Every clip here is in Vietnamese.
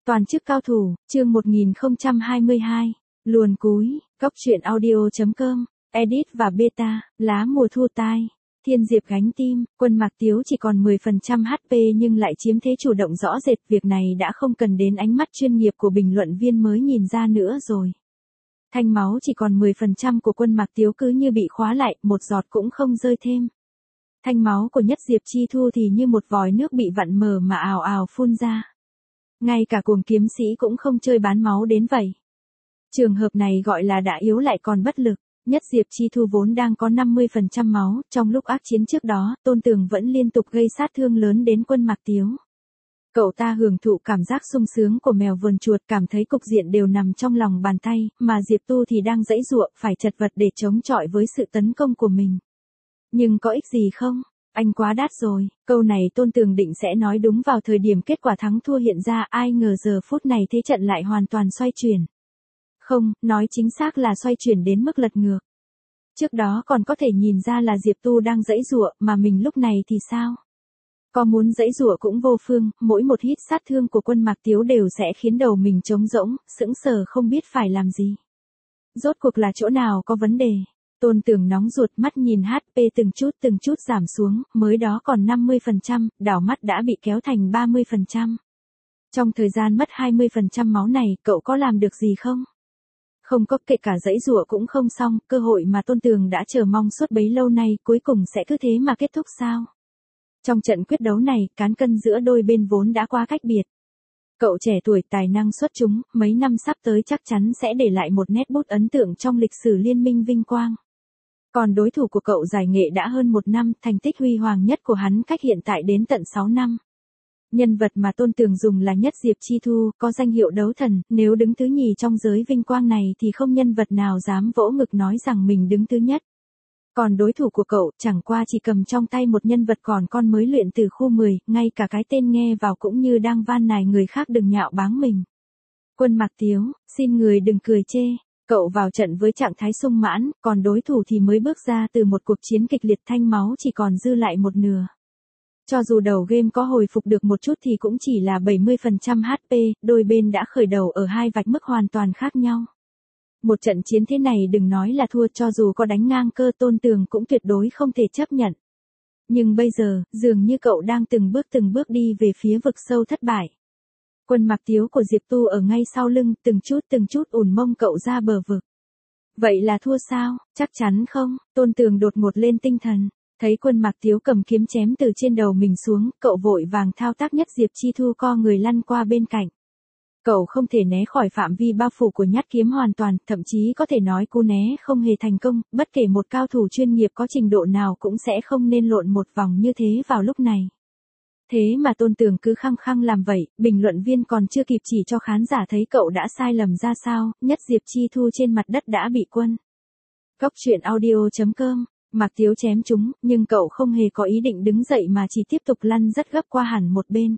Toàn chức cao thủ, chương 1022, luồn cúi, góc truyện audio.com, edit và beta, lá mùa thu tai, thiên diệp gánh tim, Quân Mạc Tiếu chỉ còn 10% HP nhưng lại chiếm thế chủ động rõ rệt, việc này đã không cần đến ánh mắt chuyên nghiệp của bình luận viên mới nhìn ra nữa rồi. Thanh máu chỉ còn 10% của Quân Mạc Tiếu cứ như bị khóa lại, một giọt cũng không rơi thêm. Thanh máu của Nhất Diệp Chi Thu thì như một vòi nước bị vặn mờ mà ào ào phun ra. Ngay cả cuồng kiếm sĩ cũng không chơi bán máu đến vậy. Trường hợp này gọi là đã yếu lại còn bất lực. Nhất Diệp Chi Thu vốn đang có 50% máu, trong lúc ác chiến trước đó, Tôn Tường vẫn liên tục gây sát thương lớn đến Quân Mạc Tiếu. Cậu ta hưởng thụ cảm giác sung sướng của mèo vườn chuột, cảm thấy cục diện đều nằm trong lòng bàn tay, mà Diệp Tu thì đang giãy giụa, phải chật vật để chống chọi với sự tấn công của mình. Nhưng có ích gì không? Anh quá đắt rồi. Câu này Tôn Tường định sẽ nói đúng vào thời điểm kết quả thắng thua hiện ra, ai ngờ giờ phút này thế trận lại hoàn toàn xoay chuyển. Không, nói chính xác là xoay chuyển đến mức lật ngược. Trước đó còn có thể nhìn ra là Diệp Tu đang giãy giụa, mà mình lúc này thì sao? Có muốn giãy giụa cũng vô phương, mỗi một hít sát thương của Quân Mạc Tiếu đều sẽ khiến đầu mình trống rỗng, sững sờ không biết phải làm gì. Rốt cuộc là chỗ nào có vấn đề? Tôn Tường nóng ruột, mắt nhìn HP từng chút giảm xuống, mới đó còn 50%, đảo mắt đã bị kéo thành 30%. Trong thời gian mất 20% máu này, cậu có làm được gì không? Không có, kể cả giãy giụa cũng không xong, cơ hội mà Tôn Tường đã chờ mong suốt bấy lâu nay, cuối cùng sẽ cứ thế mà kết thúc sao? Trong trận quyết đấu này, cán cân giữa đôi bên vốn đã quá cách biệt. Cậu trẻ tuổi tài năng xuất chúng, mấy năm sắp tới chắc chắn sẽ để lại một nét bút ấn tượng trong lịch sử liên minh vinh quang. Còn đối thủ của cậu giải nghệ đã hơn 1 năm, thành tích huy hoàng nhất của hắn cách hiện tại đến tận 6 năm. Nhân vật mà Tôn Tường dùng là Nhất Diệp Chi Thu, có danh hiệu đấu thần, nếu đứng thứ nhì trong giới vinh quang này thì không nhân vật nào dám vỗ ngực nói rằng mình đứng thứ nhất. Còn đối thủ của cậu, chẳng qua chỉ cầm trong tay một nhân vật còn con mới luyện từ khu 10, ngay cả cái tên nghe vào cũng như đang van nài người khác đừng nhạo báng mình. Quân Mạc Tiếu, xin người đừng cười chê. Cậu vào trận với trạng thái sung mãn, còn đối thủ thì mới bước ra từ một cuộc chiến kịch liệt, thanh máu chỉ còn dư lại một nửa. Cho dù đầu game có hồi phục được một chút thì cũng chỉ là 70% HP, đôi bên đã khởi đầu ở hai vạch mức hoàn toàn khác nhau. Một trận chiến thế này đừng nói là thua, cho dù có đánh ngang cơ Tôn Tường cũng tuyệt đối không thể chấp nhận. Nhưng bây giờ, dường như cậu đang từng bước đi về phía vực sâu thất bại. Quân Mạc Tiếu của Diệp Tu ở ngay sau lưng, từng chút ủn mông cậu ra bờ vực. Vậy là thua sao? Chắc chắn không? Tôn Tường đột ngột lên tinh thần. Thấy Quân Mạc Tiếu cầm kiếm chém từ trên đầu mình xuống, cậu vội vàng thao tác Nhất Diệp Chi Thu co người lăn qua bên cạnh. Cậu không thể né khỏi phạm vi bao phủ của nhát kiếm hoàn toàn, thậm chí có thể nói cú né không hề thành công, bất kể một cao thủ chuyên nghiệp có trình độ nào cũng sẽ không nên lộn một vòng như thế vào lúc này. Thế mà Tôn Tường cứ khăng khăng làm vậy, bình luận viên còn chưa kịp chỉ cho khán giả thấy cậu đã sai lầm ra sao, Nhất Diệp Chi Thu trên mặt đất đã bị Quân. Góc truyện audio.com, Mạc Tiếu chém chúng, nhưng cậu không hề có ý định đứng dậy mà chỉ tiếp tục lăn rất gấp qua hẳn một bên.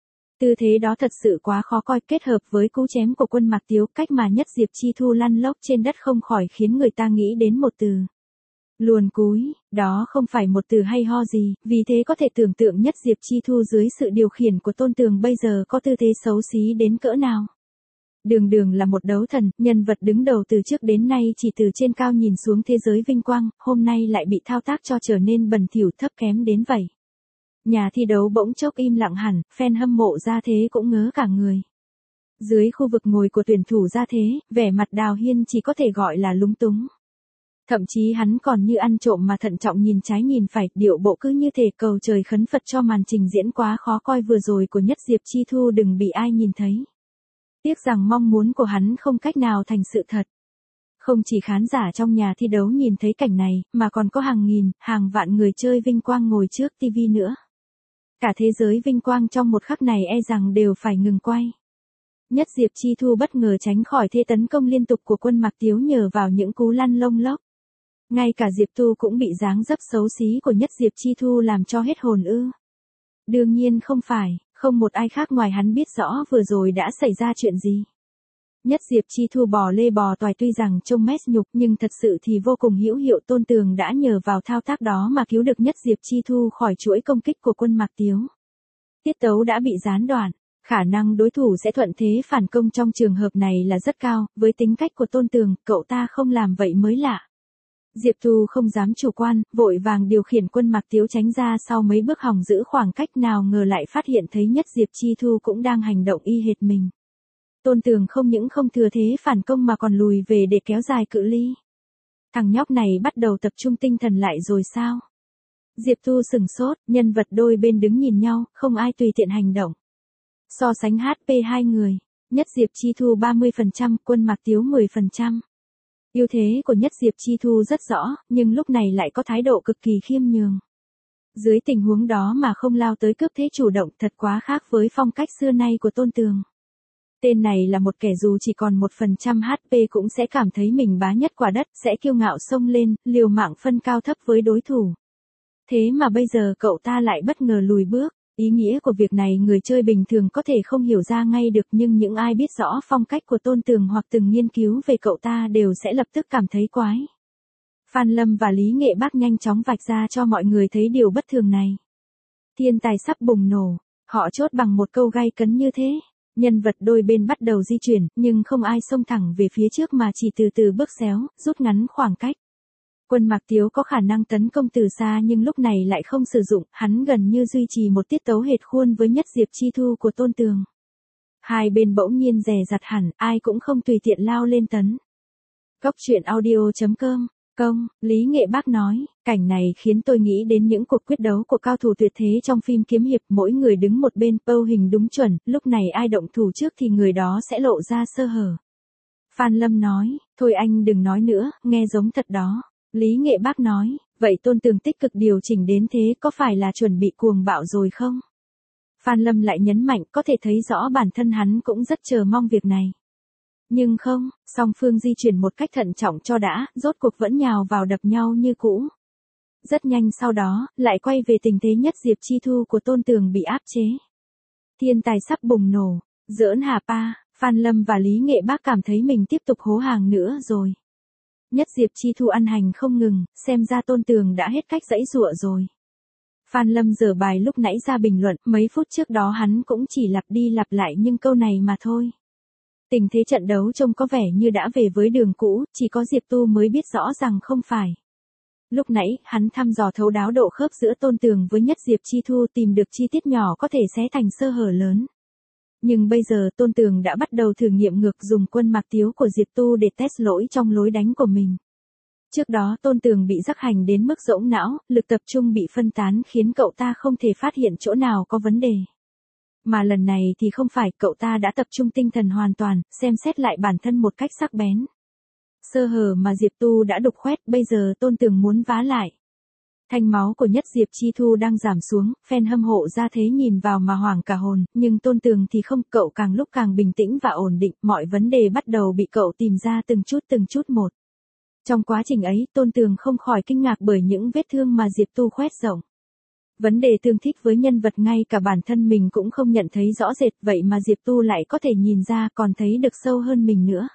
Tư thế đó thật sự quá khó coi, kết hợp với cú chém của Quân Mạc Tiếu, cách mà Nhất Diệp Chi Thu lăn lóc trên đất không khỏi khiến người ta nghĩ đến một từ. Luồn cúi, đó không phải một từ hay ho gì, vì thế có thể tưởng tượng Nhất Diệp Chi Thu dưới sự điều khiển của Tôn Tường bây giờ có tư thế xấu xí đến cỡ nào. Đường là một đấu thần, nhân vật đứng đầu từ trước đến nay chỉ từ trên cao nhìn xuống thế giới vinh quang, hôm nay lại bị thao tác cho trở nên bẩn thỉu thấp kém đến vậy. Nhà thi đấu bỗng chốc im lặng hẳn, fan hâm mộ Gia Thế cũng ngớ cả người. Dưới khu vực ngồi của tuyển thủ Gia Thế, vẻ mặt Đào Hiên chỉ có thể gọi là lúng túng. Thậm chí hắn còn như ăn trộm mà thận trọng nhìn trái nhìn phải, điệu bộ cứ như thể cầu trời khấn Phật cho màn trình diễn quá khó coi vừa rồi của Nhất Diệp Chi Thu đừng bị ai nhìn thấy. Tiếc rằng mong muốn của hắn không cách nào thành sự thật. Không chỉ khán giả trong nhà thi đấu nhìn thấy cảnh này, mà còn có hàng nghìn, hàng vạn người chơi vinh quang ngồi trước TV nữa. Cả thế giới vinh quang trong một khắc này e rằng đều phải ngừng quay. Nhất Diệp Chi Thu bất ngờ tránh khỏi thế tấn công liên tục của Quân Mạc Tiếu nhờ vào những cú lăn lông lốc. Ngay cả Diệp Tu cũng bị dáng dấp xấu xí của Nhất Diệp Chi Thu làm cho hết hồn ư. Đương nhiên không phải, không một ai khác ngoài hắn biết rõ vừa rồi đã xảy ra chuyện gì. Nhất Diệp Chi Thu bò lê bò toài, tuy rằng trông mess nhục nhưng thật sự thì vô cùng hữu hiệu. Tôn Tường đã nhờ vào thao tác đó mà cứu được Nhất Diệp Chi Thu khỏi chuỗi công kích của Quân Mạc Tiếu. Tiết tấu đã bị gián đoạn. Khả năng đối thủ sẽ thuận thế phản công trong trường hợp này là rất cao, với tính cách của Tôn Tường, cậu ta không làm vậy mới lạ. Diệp Thu không dám chủ quan, vội vàng điều khiển Quân Mạc Tiếu tránh ra sau mấy bước hòng giữ khoảng cách, nào ngờ lại phát hiện thấy Nhất Diệp Chi Thu cũng đang hành động y hệt mình. Tôn Tường không những không thừa thế phản công mà còn lùi về để kéo dài cự ly. Thằng nhóc này bắt đầu tập trung tinh thần lại rồi sao? Diệp Thu sửng sốt, nhân vật đôi bên đứng nhìn nhau, không ai tùy tiện hành động. So sánh HP hai người, Nhất Diệp Chi Thu 30%, Quân Mạc Tiếu 10%. Ưu thế của Nhất Diệp Chi Thu rất rõ, nhưng lúc này lại có thái độ cực kỳ khiêm nhường. Dưới tình huống đó mà không lao tới cướp thế chủ động thật quá khác với phong cách xưa nay của Tôn Tường. Tên này là một kẻ dù chỉ còn 1% HP cũng sẽ cảm thấy mình bá nhất quả đất, sẽ kiêu ngạo xông lên, liều mạng phân cao thấp với đối thủ. Thế mà bây giờ cậu ta lại bất ngờ lùi bước. Ý nghĩa của việc này người chơi bình thường có thể không hiểu ra ngay được, nhưng những ai biết rõ phong cách của Tôn Tường hoặc từng nghiên cứu về cậu ta đều sẽ lập tức cảm thấy quái. Phan Lâm và Lý Nghệ Bác nhanh chóng vạch ra cho mọi người thấy điều bất thường này. Thiên tài sắp bùng nổ, họ chốt bằng một câu gay cấn như thế. Nhân vật đôi bên bắt đầu di chuyển, nhưng không ai xông thẳng về phía trước mà chỉ từ từ bước xéo, rút ngắn khoảng cách. Quân Mạc Tiếu có khả năng tấn công từ xa nhưng lúc này lại không sử dụng, hắn gần như duy trì một tiết tấu hệt khuôn với Nhất Diệp Chi Thu của Tôn Tường. Hai bên bỗng nhiên dè dặt hẳn, ai cũng không tùy tiện lao lên tấn. Cốc truyện audio.com, Lý Nghệ Bác nói, cảnh này khiến tôi nghĩ đến những cuộc quyết đấu của cao thủ tuyệt thế trong phim kiếm hiệp, mỗi người đứng một bên, pâu hình đúng chuẩn, lúc này ai động thủ trước thì người đó sẽ lộ ra sơ hở. Phan Lâm nói, thôi anh đừng nói nữa, nghe giống thật đó. Lý Nghệ Bác nói, vậy Tôn Tường tích cực điều chỉnh đến thế có phải là chuẩn bị cuồng bạo rồi không? Phan Lâm lại nhấn mạnh, có thể thấy rõ bản thân hắn cũng rất chờ mong việc này. Nhưng không, song phương di chuyển một cách thận trọng cho đã, rốt cuộc vẫn nhào vào đập nhau như cũ. Rất nhanh sau đó, lại quay về tình thế Nhất Diệp Chi Thu của Tôn Tường bị áp chế. Thiên tài sắp bùng nổ, giỡn hả pa, Phan Lâm và Lý Nghệ Bác cảm thấy mình tiếp tục hố hàng nữa rồi. Nhất Diệp Chi Thu ăn hành không ngừng, xem ra Tôn Tường đã hết cách giãy giụa rồi. Phan Lâm dở bài lúc nãy ra bình luận, mấy phút trước đó hắn cũng chỉ lặp đi lặp lại nhưng câu này mà thôi. Tình thế trận đấu trông có vẻ như đã về với đường cũ, chỉ có Diệp Tu mới biết rõ rằng không phải. Lúc nãy, hắn thăm dò thấu đáo độ khớp giữa Tôn Tường với Nhất Diệp Chi Thu, tìm được chi tiết nhỏ có thể xé thành sơ hở lớn. Nhưng bây giờ Tôn Tường đã bắt đầu thử nghiệm ngược dùng Quân Mạc Tiếu của Diệp Tu để test lỗi trong lối đánh của mình. Trước đó Tôn Tường bị rắc hành đến mức rỗng não, lực tập trung bị phân tán khiến cậu ta không thể phát hiện chỗ nào có vấn đề. Mà lần này thì không phải, cậu ta đã tập trung tinh thần hoàn toàn, xem xét lại bản thân một cách sắc bén. Sơ hở mà Diệp Tu đã đục khoét, bây giờ Tôn Tường muốn vá lại. Thanh máu của Nhất Diệp Chi Thu đang giảm xuống, fan hâm mộ ra thế nhìn vào mà hoảng cả hồn, nhưng Tôn Tường thì không, cậu càng lúc càng bình tĩnh và ổn định, mọi vấn đề bắt đầu bị cậu tìm ra từng chút một. Trong quá trình ấy, Tôn Tường không khỏi kinh ngạc bởi những vết thương mà Diệp Tu khoét rộng. Vấn đề tương thích với nhân vật ngay cả bản thân mình cũng không nhận thấy rõ rệt, vậy mà Diệp Tu lại có thể nhìn ra còn thấy được sâu hơn mình nữa.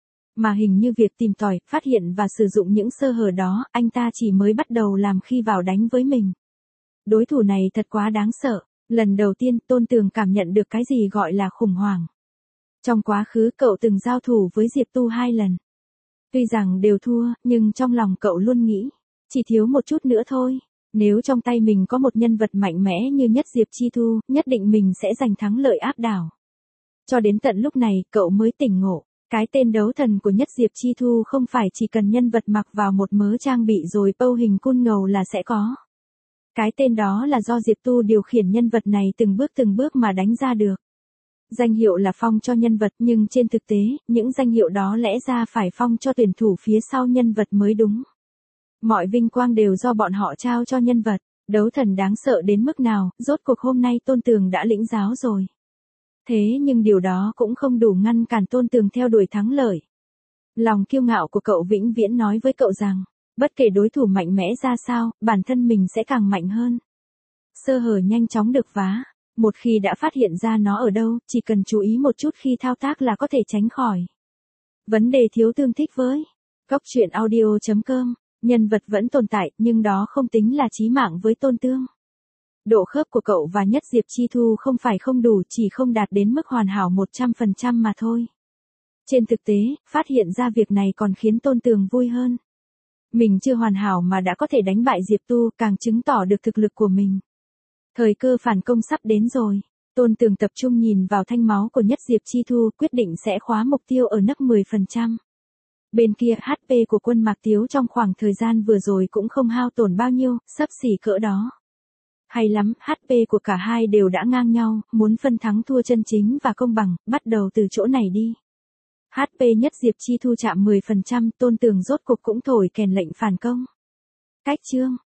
Mà hình như việc tìm tòi, phát hiện và sử dụng những sơ hở đó, anh ta chỉ mới bắt đầu làm khi vào đánh với mình. Đối thủ này thật quá đáng sợ. Lần đầu tiên Tôn Tường cảm nhận được cái gì gọi là khủng hoảng. Trong quá khứ cậu từng giao thủ với Diệp Tu 2 lần. Tuy rằng đều thua, nhưng trong lòng cậu luôn nghĩ, chỉ thiếu một chút nữa thôi. Nếu trong tay mình có một nhân vật mạnh mẽ như Nhất Diệp Chi Thu, nhất định mình sẽ giành thắng lợi áp đảo. Cho đến tận lúc này, cậu mới tỉnh ngộ. Cái tên đấu thần của Nhất Diệp Chi Thu không phải chỉ cần nhân vật mặc vào một mớ trang bị rồi pâu hình cun ngầu là sẽ có. Cái tên đó là do Diệp Tu điều khiển nhân vật này từng bước mà đánh ra được. Danh hiệu là phong cho nhân vật, nhưng trên thực tế, những danh hiệu đó lẽ ra phải phong cho tuyển thủ phía sau nhân vật mới đúng. Mọi vinh quang đều do bọn họ trao cho nhân vật. Đấu thần đáng sợ đến mức nào, rốt cuộc hôm nay Tôn Tường đã lĩnh giáo rồi. Thế nhưng điều đó cũng không đủ ngăn cản Tôn Tường theo đuổi thắng lợi. Lòng kiêu ngạo của cậu vĩnh viễn nói với cậu rằng, bất kể đối thủ mạnh mẽ ra sao, bản thân mình sẽ càng mạnh hơn. Sơ hở nhanh chóng được vá. Một khi đã phát hiện ra nó ở đâu, chỉ cần chú ý một chút khi thao tác là có thể tránh khỏi. Vấn đề thiếu tương thích với Cốc truyện audio.com, nhân vật vẫn tồn tại, nhưng đó không tính là chí mạng với Tôn Tường. Độ khớp của cậu và Nhất Diệp Chi Thu không phải không đủ, chỉ không đạt đến mức hoàn hảo 100% mà thôi. Trên thực tế, phát hiện ra việc này còn khiến Tôn Tường vui hơn. Mình chưa hoàn hảo mà đã có thể đánh bại Diệp Tu, càng chứng tỏ được thực lực của mình. Thời cơ phản công sắp đến rồi. Tôn Tường tập trung nhìn vào thanh máu của Nhất Diệp Chi Thu, quyết định sẽ khóa mục tiêu ở nấc 10%. Bên kia HP của Quân Mạc Tiếu trong khoảng thời gian vừa rồi cũng không hao tổn bao nhiêu, xấp xỉ cỡ đó. Hay lắm, HP của cả hai đều đã ngang nhau, muốn phân thắng thua chân chính và công bằng, bắt đầu từ chỗ này đi. HP Nhất Diệp Chi Thu chạm 10%, Tôn Tường rốt cục cũng thổi kèn lệnh phản công. Cách chương